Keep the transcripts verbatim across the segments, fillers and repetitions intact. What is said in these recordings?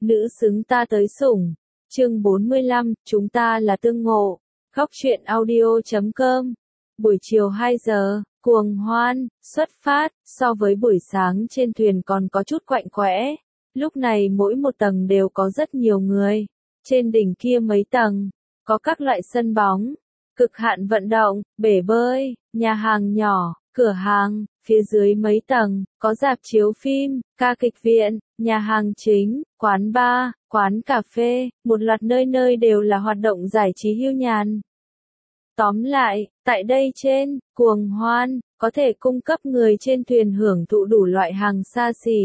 nữ xứng ta tới sủng. Chương bốn mươi lăm, chúng ta là tương ngộ. Góc truyện audio chấm com. Buổi chiều hai giờ, cuồng hoan, xuất phát, so với buổi sáng trên thuyền còn có chút quạnh quẽ. Lúc này mỗi một tầng đều có rất nhiều người. Trên đỉnh kia mấy tầng, có các loại sân bóng, cực hạn vận động, bể bơi, nhà hàng nhỏ, cửa hàng, phía dưới mấy tầng, có rạp chiếu phim, ca kịch viện, nhà hàng chính, quán bar, quán cà phê, một loạt nơi nơi đều là hoạt động giải trí hưu nhàn. Tóm lại, tại đây trên, cuồng hoan, có thể cung cấp người trên thuyền hưởng thụ đủ loại hàng xa xỉ.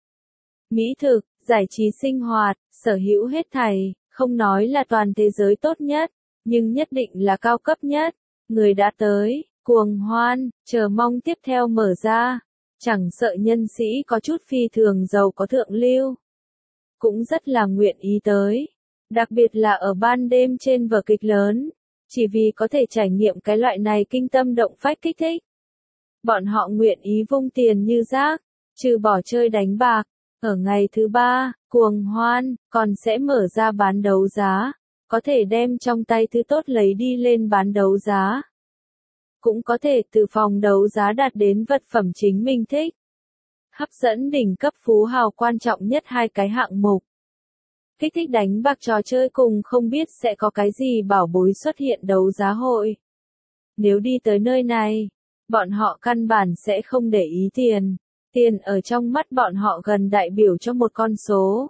Mỹ thực, giải trí sinh hoạt, sở hữu hết thảy, không nói là toàn thế giới tốt nhất, nhưng nhất định là cao cấp nhất. Người đã tới, cuồng hoan, chờ mong tiếp theo mở ra, chẳng sợ nhân sĩ có chút phi thường giàu có thượng lưu. Cũng rất là nguyện ý tới, đặc biệt là ở ban đêm trên vở kịch lớn, chỉ vì có thể trải nghiệm cái loại này kinh tâm động phách kích thích. Bọn họ nguyện ý vung tiền như rác, trừ bỏ chơi đánh bạc. Ở ngày thứ ba, cuồng hoan, còn sẽ mở ra bán đấu giá, có thể đem trong tay thứ tốt lấy đi lên bán đấu giá. Cũng có thể từ phòng đấu giá đạt đến vật phẩm chính mình thích. Hấp dẫn đỉnh cấp phú hào quan trọng nhất hai cái hạng mục. Kích thích đánh bạc trò chơi cùng không biết sẽ có cái gì bảo bối xuất hiện đấu giá hội. Nếu đi tới nơi này, bọn họ căn bản sẽ không để ý tiền. Tiền ở trong mắt bọn họ gần đại biểu cho một con số.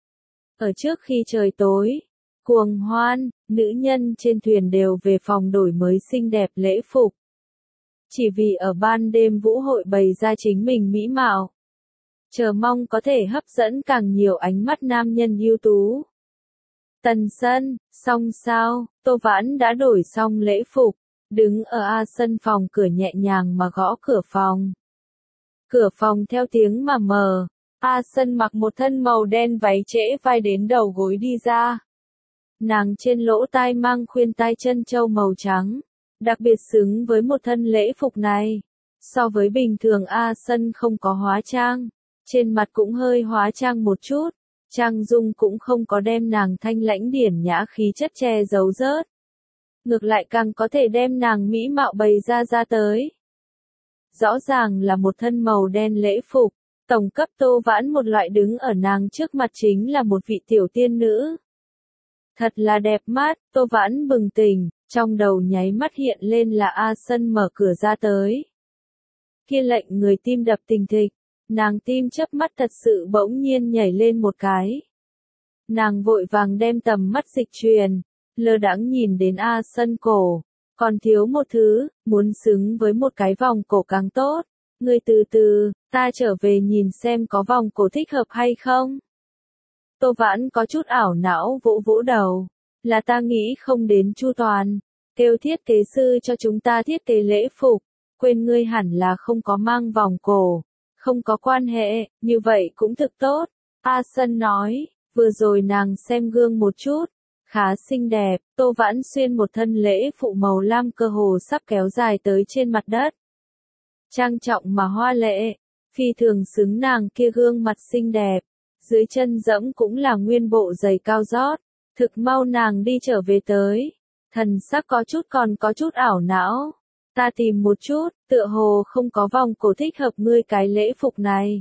Ở trước khi trời tối, cuồng hoan, nữ nhân trên thuyền đều về phòng đổi mới xinh đẹp lễ phục. Chỉ vì ở ban đêm vũ hội bày ra chính mình mỹ mạo. Chờ mong có thể hấp dẫn càng nhiều ánh mắt nam nhân ưu tú. Tần sân, xong sao, Tô Vãn đã đổi xong lễ phục, đứng ở A sân phòng cửa nhẹ nhàng mà gõ cửa phòng. Cửa phòng theo tiếng mà mở, A Sân mặc một thân màu đen váy trễ vai đến đầu gối đi ra. Nàng trên lỗ tai mang khuyên tai chân châu màu trắng, đặc biệt xứng với một thân lễ phục này. So với bình thường A Sân không có hóa trang, trên mặt cũng hơi hóa trang một chút, trang dung cũng không có đem nàng thanh lãnh điển nhã khí chất che giấu rớt. Ngược lại càng có thể đem nàng mỹ mạo bày ra ra tới. Rõ ràng là một thân màu đen lễ phục, tổng cấp Tô Vãn một loại đứng ở nàng trước mặt chính là một vị tiểu tiên nữ. Thật là đẹp mắt, Tô Vãn bừng tỉnh, trong đầu nháy mắt hiện lên là A Sân mở cửa ra tới. Kia lệnh người tim đập thình thịch, nàng tim chớp mắt thật sự bỗng nhiên nhảy lên một cái. Nàng vội vàng đem tầm mắt dịch truyền, lơ đãng nhìn đến A Sân cổ. Còn thiếu một thứ, muốn xứng với một cái vòng cổ càng tốt. Ngươi từ từ, ta trở về nhìn xem có vòng cổ thích hợp hay không. Tô Vãn có chút ảo não vỗ vỗ đầu. Là ta nghĩ không đến chu toàn. Kêu thiết kế sư cho chúng ta thiết kế lễ phục. Quên ngươi hẳn là không có mang vòng cổ. Không có quan hệ, như vậy cũng thực tốt. A Sân nói, vừa rồi nàng xem gương một chút. Khá xinh đẹp, Tô Vãn xuyên một thân lễ phụ màu lam cơ hồ sắp kéo dài tới trên mặt đất. Trang trọng mà hoa lệ, phi thường xứng nàng kia gương mặt xinh đẹp, dưới chân dẫm cũng là nguyên bộ giày cao gót, thực mau nàng đi trở về tới. Thần sắc có chút còn có chút ảo não, ta tìm một chút, tựa hồ không có vòng cổ thích hợp ngươi cái lễ phục này.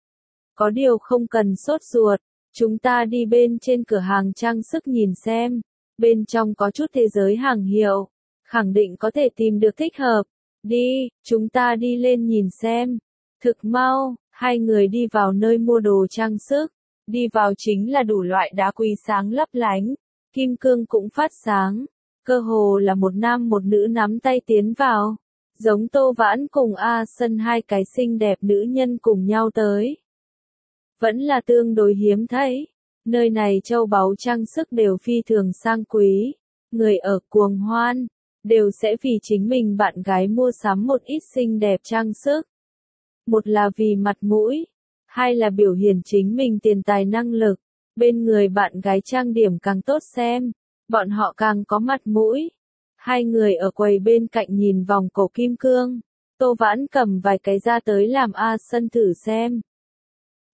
Có điều không cần sốt ruột. Chúng ta đi bên trên cửa hàng trang sức nhìn xem, bên trong có chút thế giới hàng hiệu, khẳng định có thể tìm được thích hợp. Đi, chúng ta đi lên nhìn xem. Thực mau, hai người đi vào nơi mua đồ trang sức, đi vào chính là đủ loại đá quý sáng lấp lánh, kim cương cũng phát sáng, cơ hồ là một nam một nữ nắm tay tiến vào, giống Tô Vãn cùng A Sân hai cái xinh đẹp nữ nhân cùng nhau tới. Vẫn là tương đối hiếm thấy. Nơi này châu báu trang sức đều phi thường sang quý. Người ở cuồng hoan, đều sẽ vì chính mình bạn gái mua sắm một ít xinh đẹp trang sức. Một là vì mặt mũi, hai là biểu hiện chính mình tiền tài năng lực. Bên người bạn gái trang điểm càng tốt xem, bọn họ càng có mặt mũi. Hai người ở quầy bên cạnh nhìn vòng cổ kim cương. Tô Vãn cầm vài cái ra tới làm A Sân thử xem.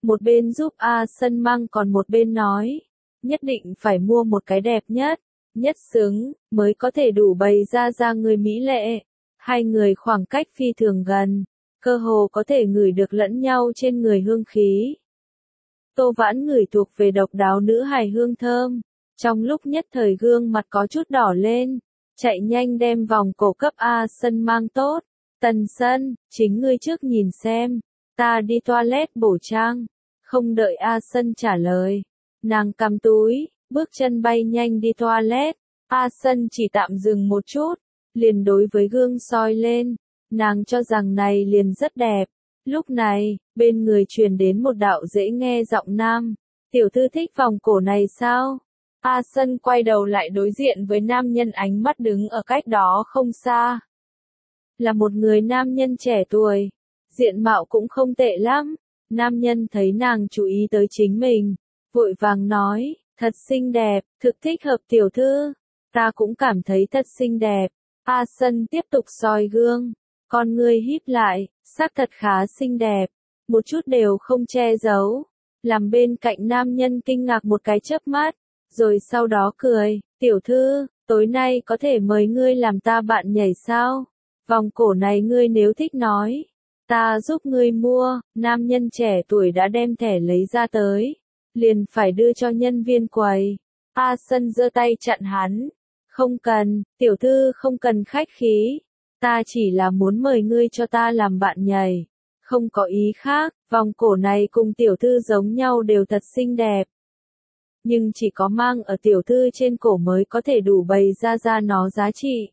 Một bên giúp A Sân mang còn một bên nói, nhất định phải mua một cái đẹp nhất, nhất xứng, mới có thể đủ bày ra ra người mỹ lệ. Hai người khoảng cách phi thường gần, cơ hồ có thể ngửi được lẫn nhau trên người hương khí. Tô Vãn ngửi thuộc về độc đáo nữ hài hương thơm, trong lúc nhất thời gương mặt có chút đỏ lên, chạy nhanh đem vòng cổ cấp A Sân mang tốt. Tần Sân, chính ngươi trước nhìn xem, ta đi toilet bổ trang. Không đợi A Sân trả lời, nàng cầm túi, bước chân bay nhanh đi toilet. A Sân chỉ tạm dừng một chút, liền đối với gương soi lên, nàng cho rằng này liền rất đẹp. Lúc này, bên người truyền đến một đạo dễ nghe giọng nam, tiểu thư thích vòng cổ này sao? A Sân quay đầu lại đối diện với nam nhân ánh mắt đứng ở cách đó không xa. Là một người nam nhân trẻ tuổi, diện mạo cũng không tệ lắm. Nam nhân thấy nàng chú ý tới chính mình, vội vàng nói, thật xinh đẹp, thực thích hợp tiểu thư. Ta cũng cảm thấy thật xinh đẹp. A Sân tiếp tục soi gương, con ngươi híp lại, sắc thật khá xinh đẹp, một chút đều không che giấu. Làm bên cạnh nam nhân kinh ngạc một cái chớp mắt, rồi sau đó cười, tiểu thư, tối nay có thể mời ngươi làm ta bạn nhảy sao? Vòng cổ này ngươi nếu thích nói, ta giúp ngươi mua. Nam nhân trẻ tuổi đã đem thẻ lấy ra tới, liền phải đưa cho nhân viên quầy. A Sân giơ tay chặn hắn, không cần, tiểu thư không cần khách khí, ta chỉ là muốn mời ngươi cho ta làm bạn nhảy, không có ý khác. Vòng cổ này cùng tiểu thư giống nhau đều thật xinh đẹp, nhưng chỉ có mang ở tiểu thư trên cổ mới có thể đủ bày ra ra nó giá trị.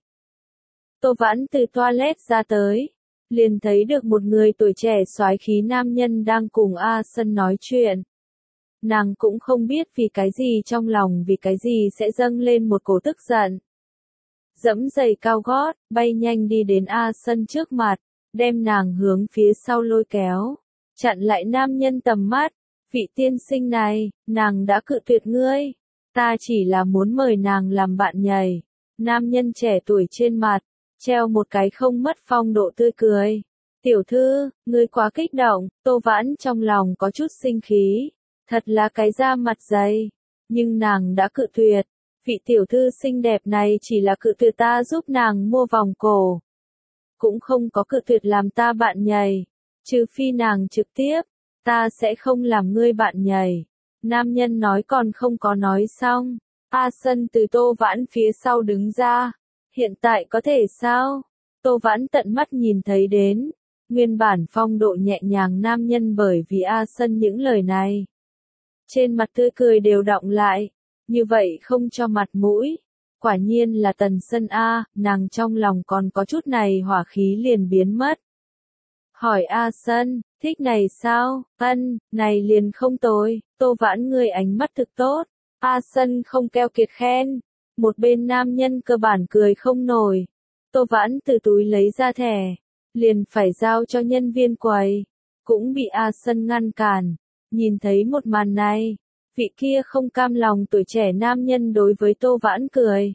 Tô Vãn từ toilet ra tới, liền thấy được một người tuổi trẻ soái khí nam nhân đang cùng A Sân nói chuyện. Nàng cũng không biết vì cái gì trong lòng vì cái gì sẽ dâng lên một cổ tức giận. Dẫm giày cao gót, bay nhanh đi đến A Sân trước mặt, đem nàng hướng phía sau lôi kéo, chặn lại nam nhân tầm mắt. Vị tiên sinh này, nàng đã cự tuyệt ngươi, ta chỉ là muốn mời nàng làm bạn nhảy. Nam nhân trẻ tuổi trên mặt, treo một cái không mất phong độ tươi cười. Tiểu thư, ngươi quá kích động. Tô Vãn trong lòng có chút sinh khí, thật là cái da mặt dày, nhưng nàng đã cự tuyệt. Vị tiểu thư xinh đẹp này chỉ là cự tuyệt ta giúp nàng mua vòng cổ, cũng không có cự tuyệt làm ta bạn nhảy, trừ phi nàng trực tiếp, ta sẽ không làm ngươi bạn nhảy. Nam nhân nói còn không có nói xong, A Sân từ Tô Vãn phía sau đứng ra. Hiện tại có thể sao? Tô Vãn tận mắt nhìn thấy đến, nguyên bản phong độ nhẹ nhàng nam nhân bởi vì A Sân những lời này, trên mặt tươi cười đều đọng lại, như vậy không cho mặt mũi. Quả nhiên là Tần Sân A, nàng trong lòng còn có chút này hỏa khí liền biến mất. Hỏi A Sân, thích này sao? Ân, này liền không tồi. Tô Vãn ngươi ánh mắt thực tốt. A Sân không keo kiệt khen. Một bên nam nhân cơ bản cười không nổi. Tô Vãn từ túi lấy ra thẻ, liền phải giao cho nhân viên quầy, cũng bị A Sân ngăn cản. Nhìn thấy một màn này, vị kia không cam lòng tuổi trẻ nam nhân đối với Tô Vãn cười.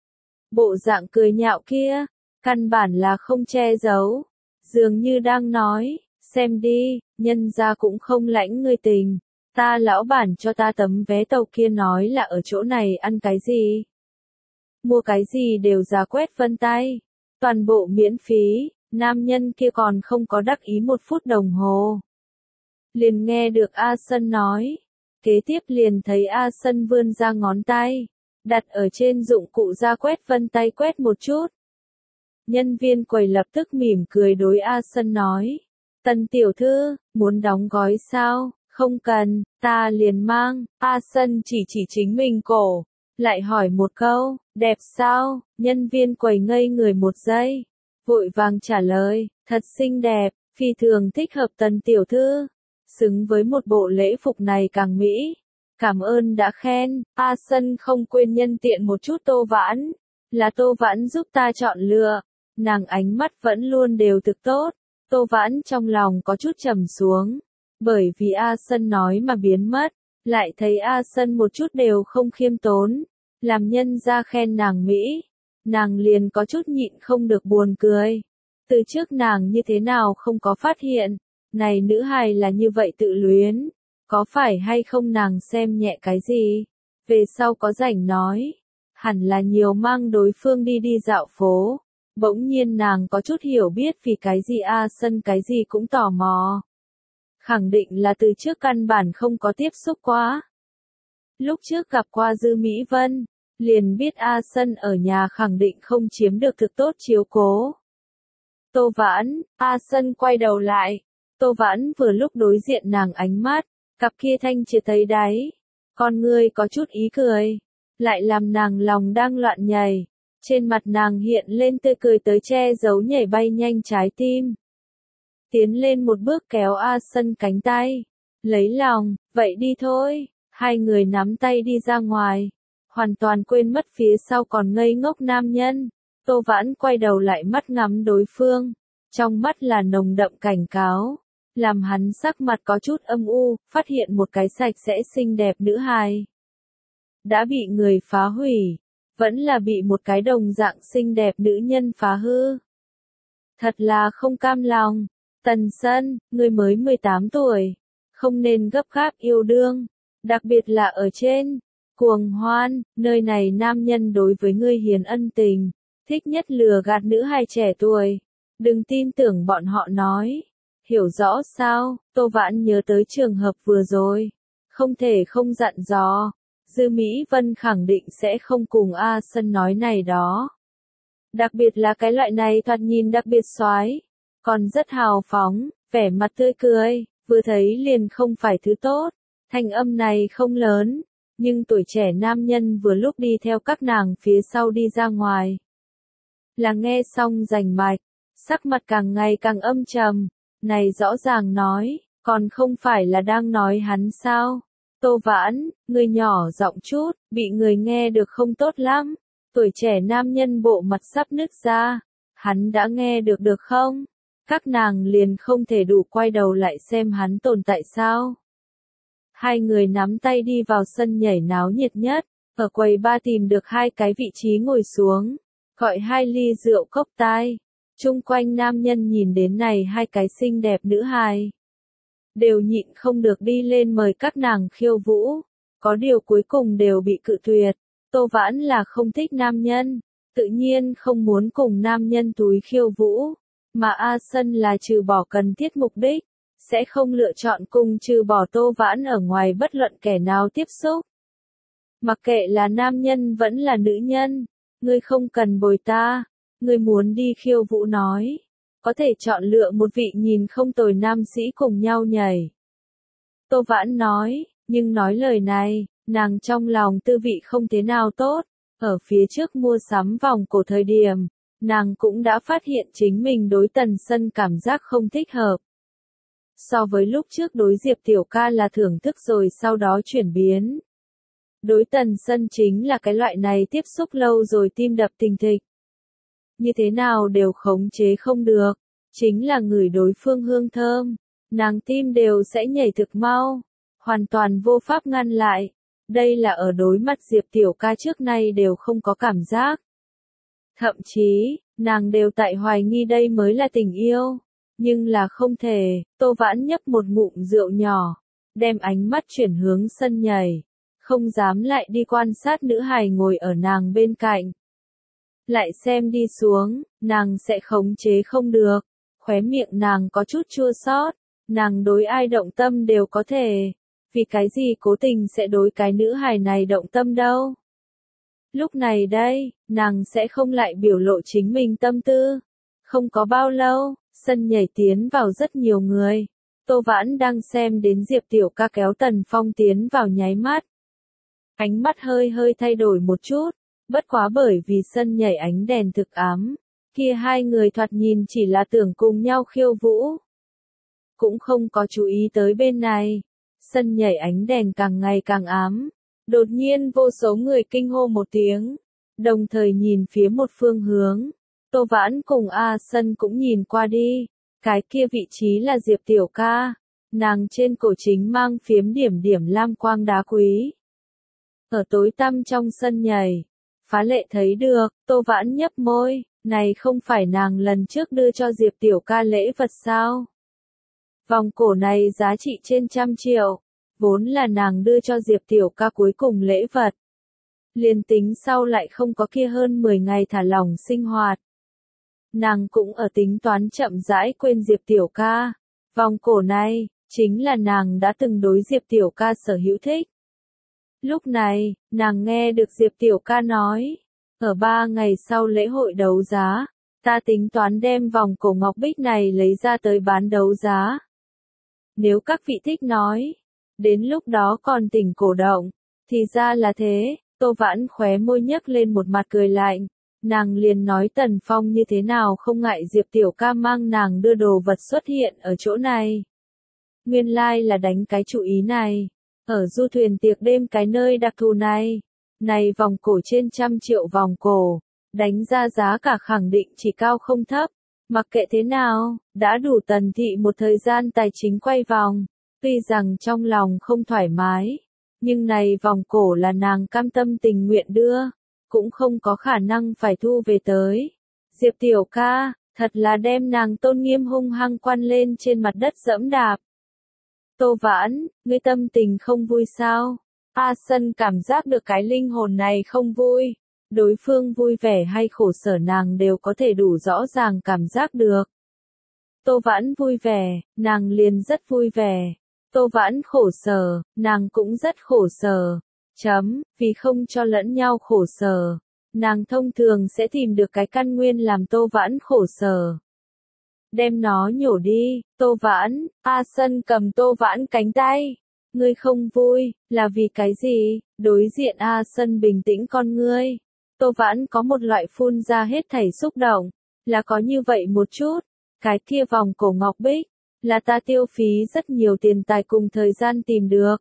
Bộ dạng cười nhạo kia, căn bản là không che giấu, dường như đang nói, xem đi, nhân gia cũng không lãnh ngươi tình, ta lão bản cho ta tấm vé tàu kia nói là ở chỗ này ăn cái gì, mua cái gì đều giá quét vân tay, toàn bộ miễn phí. Nam nhân kia còn không có đắc ý một phút đồng hồ, liền nghe được A Sân nói, kế tiếp liền thấy A Sân vươn ra ngón tay, đặt ở trên dụng cụ ra quét vân tay quét một chút. Nhân viên quầy lập tức mỉm cười đối A Sân nói, Tần tiểu thư, muốn đóng gói sao? Không cần, ta liền mang. A Sân chỉ chỉ chính mình cổ, lại hỏi một câu, đẹp sao? Nhân viên quầy ngây người một giây, vội vàng trả lời, thật xinh đẹp, phi thường thích hợp Tần tiểu thư, xứng với một bộ lễ phục này càng mỹ. Cảm ơn đã khen. A Sân không quên nhân tiện một chút Tô Vãn, là Tô Vãn giúp ta chọn lựa, nàng ánh mắt vẫn luôn đều thực tốt. Tô Vãn trong lòng có chút trầm xuống, bởi vì A Sân nói mà biến mất, lại thấy A Sân một chút đều không khiêm tốn, làm nhân ra khen nàng mỹ, nàng liền có chút nhịn không được buồn cười. Từ trước nàng như thế nào không có phát hiện, này nữ hài là như vậy tự luyến. Có phải hay không nàng xem nhẹ cái gì? Về sau có rảnh nói. Hẳn là nhiều mang đối phương đi đi dạo phố. Bỗng nhiên nàng có chút hiểu biết vì cái gì A Sân cái gì cũng tò mò. Khẳng định là từ trước căn bản không có tiếp xúc quá. Lúc trước gặp qua Dư Mỹ Vân, liền biết A Sân ở nhà khẳng định không chiếm được thực tốt chiếu cố. Tô Vãn, A Sân quay đầu lại. Tô Vãn vừa lúc đối diện nàng ánh mắt, cặp kia thanh chưa thấy đáy. Con ngươi có chút ý cười, lại làm nàng lòng đang loạn nhảy. Trên mặt nàng hiện lên tươi cười tới che giấu nhảy bay nhanh trái tim. Tiến lên một bước kéo A Sân cánh tay. Lấy lòng, vậy đi thôi. Hai người nắm tay đi ra ngoài. Hoàn toàn quên mất phía sau còn ngây ngốc nam nhân. Tô Vãn quay đầu lại mắt ngắm đối phương. Trong mắt là nồng đậm cảnh cáo. Làm hắn sắc mặt có chút âm u, phát hiện một cái sạch sẽ xinh đẹp nữ hài. Đã bị người phá hủy. Vẫn là bị một cái đồng dạng xinh đẹp nữ nhân phá hư. Thật là không cam lòng. Tần Sân, ngươi mới mười tám tuổi. Không nên gấp gáp yêu đương. Đặc biệt là ở trên Cuồng Hoan, nơi này nam nhân đối với ngươi hiền ân tình. Thích nhất lừa gạt nữ hài trẻ tuổi. Đừng tin tưởng bọn họ nói. Hiểu rõ sao? Tô Vãn nhớ tới trường hợp vừa rồi. Không thể không dặn dò. Dư Mỹ Vân khẳng định sẽ không cùng A Sân nói này đó. Đặc biệt là cái loại này thoạt nhìn đặc biệt xoái. Còn rất hào phóng, vẻ mặt tươi cười, vừa thấy liền không phải thứ tốt. Thanh âm này không lớn, nhưng tuổi trẻ nam nhân vừa lúc đi theo các nàng phía sau đi ra ngoài. Là nghe xong rành mạch, sắc mặt càng ngày càng âm trầm, này rõ ràng nói, còn không phải là đang nói hắn sao? Tô Vãn, người nhỏ giọng chút, bị người nghe được không tốt lắm. Tuổi trẻ nam nhân bộ mặt sắp nứt ra, hắn đã nghe được được không? Các nàng liền không thể đủ quay đầu lại xem hắn tồn tại sao? Hai người nắm tay đi vào sân nhảy náo nhiệt nhất, ở quầy ba tìm được hai cái vị trí ngồi xuống, gọi hai ly rượu cốc tai. Chung quanh nam nhân nhìn đến này hai cái xinh đẹp nữ hài, đều nhịn không được đi lên mời các nàng khiêu vũ, có điều cuối cùng đều bị cự tuyệt. Tô Vãn là không thích nam nhân, tự nhiên không muốn cùng nam nhân túi khiêu vũ, mà A Sân là trừ bỏ cần thiết mục đích, sẽ không lựa chọn cùng trừ bỏ Tô Vãn ở ngoài bất luận kẻ nào tiếp xúc. Mặc kệ là nam nhân vẫn là nữ nhân, ngươi không cần bồi ta, ngươi muốn đi khiêu vũ nói, có thể chọn lựa một vị nhìn không tồi nam sĩ cùng nhau nhảy. Tô Vãn nói, nhưng nói lời này, nàng trong lòng tư vị không thế nào tốt, ở phía trước mua sắm vòng cổ thời điểm, nàng cũng đã phát hiện chính mình đối Tần Sân cảm giác không thích hợp. So với lúc trước đối Diệp Tiểu Ca là thưởng thức rồi sau đó chuyển biến. Đối Tần Sân chính là cái loại này tiếp xúc lâu rồi tim đập thình thịch. Như thế nào đều khống chế không được, chính là ngửi đối phương hương thơm, nàng tim đều sẽ nhảy thực mau, hoàn toàn vô pháp ngăn lại. Đây là ở đối mặt Diệp Tiểu Ca trước nay đều không có cảm giác. Thậm chí, nàng đều tại hoài nghi đây mới là tình yêu. Nhưng là không thể, Tô Vãn nhấp một ngụm rượu nhỏ, đem ánh mắt chuyển hướng sân nhảy, không dám lại đi quan sát nữ hài ngồi ở nàng bên cạnh. Lại xem đi xuống, nàng sẽ khống chế không được, khóe miệng nàng có chút chua xót, nàng đối ai động tâm đều có thể, vì cái gì cố tình sẽ đối cái nữ hài này động tâm đâu. Lúc này đây, nàng sẽ không lại biểu lộ chính mình tâm tư. Không có bao lâu, sân nhảy tiến vào rất nhiều người. Tô Vãn đang xem đến Diệp Tiểu Ca kéo Tần Phong tiến vào nháy mắt. Ánh mắt hơi hơi thay đổi một chút, bất quá bởi vì sân nhảy ánh đèn thực ám, kia hai người thoạt nhìn chỉ là tưởng cùng nhau khiêu vũ. Cũng không có chú ý tới bên này, sân nhảy ánh đèn càng ngày càng ám, đột nhiên vô số người kinh hô một tiếng, đồng thời nhìn phía một phương hướng. Tô Vãn cùng A Sân cũng nhìn qua đi, cái kia vị trí là Diệp Tiểu Ca, nàng trên cổ chính mang phiếm điểm điểm lam quang đá quý. Ở tối tăm trong sân nhảy, phá lệ thấy được, Tô Vãn nhấp môi, này không phải nàng lần trước đưa cho Diệp Tiểu Ca lễ vật sao? Vòng cổ này giá trị trên trăm triệu, Vốn là nàng đưa cho Diệp Tiểu Ca cuối cùng lễ vật. Liền tính sau lại không có kia hơn mười ngày thả lỏng sinh hoạt. Nàng cũng ở tính toán chậm rãi quên Diệp Tiểu Ca. Vòng cổ này, chính là nàng đã từng đối Diệp Tiểu Ca sở hữu thích. Lúc này, nàng nghe được Diệp Tiểu Ca nói, ở ba ngày sau lễ hội đấu giá, ta tính toán đem vòng cổ ngọc bích này lấy ra tới bán đấu giá. Nếu các vị thích nói, đến lúc đó còn tỉnh cổ động, thì ra là thế, Tô Vãn khóe môi nhếch lên một mặt cười lạnh, nàng liền nói Tần Phong như thế nào không ngại Diệp Tiểu Ca mang nàng đưa đồ vật xuất hiện ở chỗ này. Nguyên lai là đánh cái chủ ý này, ở du thuyền tiệc đêm cái nơi đặc thù này, này vòng cổ trên trăm triệu vòng cổ, đánh ra giá cả khẳng định chỉ cao không thấp. Mặc kệ thế nào, đã đủ Tần thị một thời gian tài chính quay vòng, tuy rằng trong lòng không thoải mái, nhưng này vòng cổ là nàng cam tâm tình nguyện đưa, cũng không có khả năng phải thu về tới. Diệp Tiểu Ca, thật là đem nàng tôn nghiêm hung hăng quan lên trên mặt đất dẫm đạp. Tô Vãn, ngươi tâm tình không vui sao? A Sân cảm giác được cái linh hồn này không vui. Đối phương vui vẻ hay khổ sở nàng đều có thể đủ rõ ràng cảm giác được. Tô Vãn vui vẻ, nàng liền rất vui vẻ. Tô Vãn khổ sở, nàng cũng rất khổ sở. Chấm, vì không cho lẫn nhau khổ sở. Nàng thông thường sẽ tìm được cái căn nguyên làm Tô Vãn khổ sở. Đem nó nhổ đi, Tô Vãn, A Sân cầm Tô Vãn cánh tay. Ngươi không vui, là vì cái gì? Đối diện A Sân bình tĩnh con ngươi. Tô Vãn có một loại phun ra hết thảy xúc động, là có như vậy một chút, cái kia vòng cổ ngọc bích, là ta tiêu phí rất nhiều tiền tài cùng thời gian tìm được.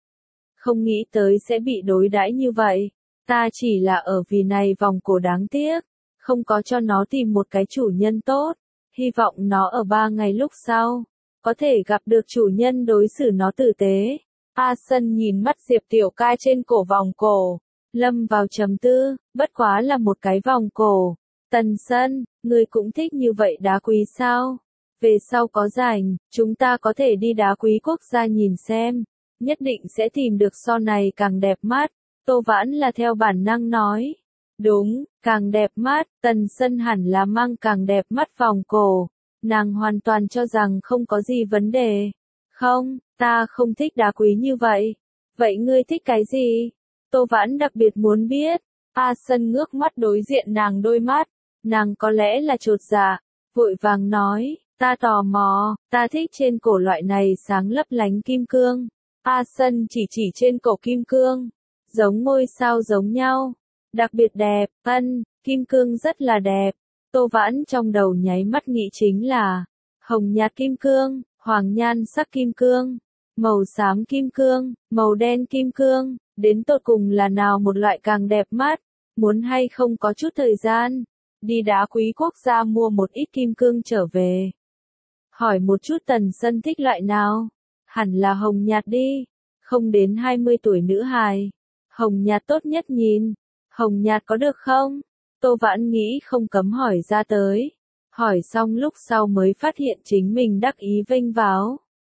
Không nghĩ tới sẽ bị đối đãi như vậy, ta chỉ là ở vì này vòng cổ đáng tiếc, không có cho nó tìm một cái chủ nhân tốt, hy vọng nó ở ba ngày lúc sau, có thể gặp được chủ nhân đối xử nó tử tế. A Sân nhìn mắt Diệp Tiểu Ca trên cổ vòng cổ. Lâm vào trầm tư, bất quá là một cái vòng cổ. Tần Sân, ngươi cũng thích như vậy đá quý sao? Về sau có rảnh, chúng ta có thể đi đá quý quốc gia nhìn xem. Nhất định sẽ tìm được so này càng đẹp mắt. Tô Vãn là theo bản năng nói. Đúng, càng đẹp mắt, Tần Sân hẳn là mang càng đẹp mắt vòng cổ. Nàng hoàn toàn cho rằng không có gì vấn đề. Không, ta không thích đá quý như vậy. Vậy ngươi thích cái gì? Tô Vãn đặc biệt muốn biết. A Sân ngước mắt đối diện nàng đôi mắt. Nàng có lẽ là chột dạ, vội vàng nói, ta tò mò, ta thích trên cổ loại này sáng lấp lánh kim cương. A Sân chỉ chỉ trên cổ kim cương, giống ngôi sao giống nhau, đặc biệt đẹp, ân, kim cương rất là đẹp. Tô Vãn trong đầu nháy mắt nghĩ chính là, hồng nhạt kim cương, hoàng nhan sắc kim cương, màu xám kim cương, màu đen kim cương. Đến tột cùng là nào một loại càng đẹp mắt, muốn hay không có chút thời gian, đi đá quý quốc gia mua một ít kim cương trở về. Hỏi một chút Tần Sân thích loại nào, hẳn là hồng nhạt đi, không đến hai mươi tuổi nữ hài, hồng nhạt tốt nhất nhìn, hồng nhạt có được không? Tô Vãn nghĩ không cấm hỏi ra tới, hỏi xong lúc sau mới phát hiện chính mình đắc ý vênh váo.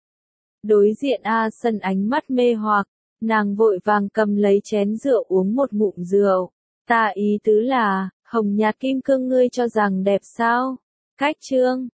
Đối diện A Sân ánh mắt mê hoặc. Nàng vội vàng cầm lấy chén rượu uống một ngụm rượu. Ta ý tứ là, hồng nhạt kim cương ngươi cho rằng đẹp sao? Cách chương,